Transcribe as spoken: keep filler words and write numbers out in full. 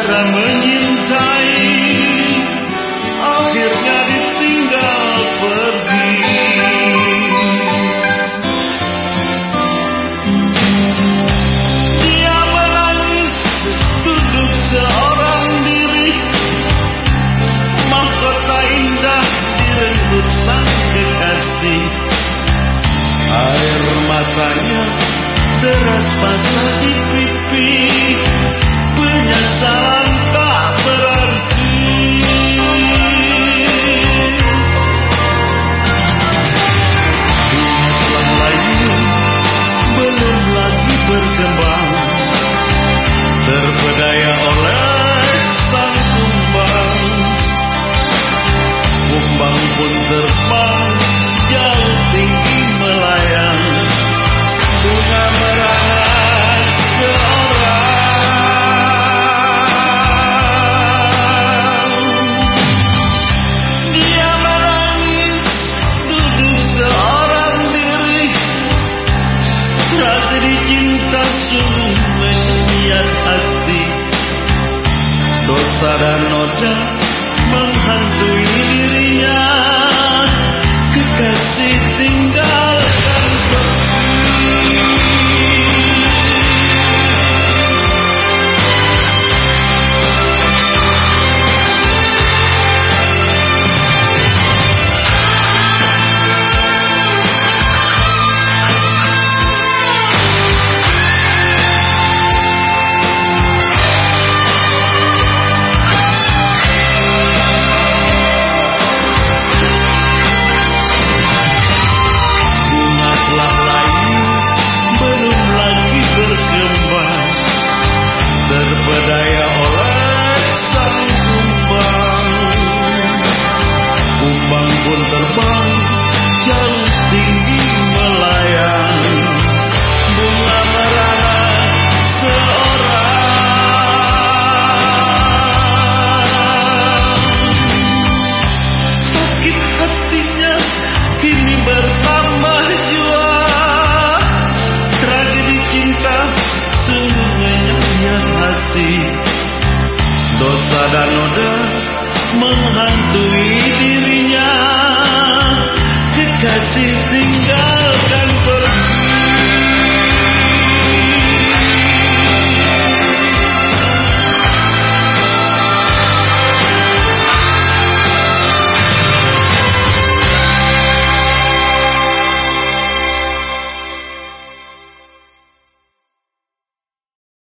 dan menyintai, akhirnya ditinggal pergi. Dia menangis duduk seorang diri, mahkota indah direnggut sang kekasih. Air matanya deras basah di pipi, penyesalan tak berarti. Bunga telah layu, belum lagi berkembang, terpedaya oleh sang kumbang. Kumbang pun terbang jauh tinggi melayang, bunga merangat seorang. Dia menangis duduk seorang diri, tragedi cinta sungguh mengikat hati. Dosa dan noda menghantui dirinya.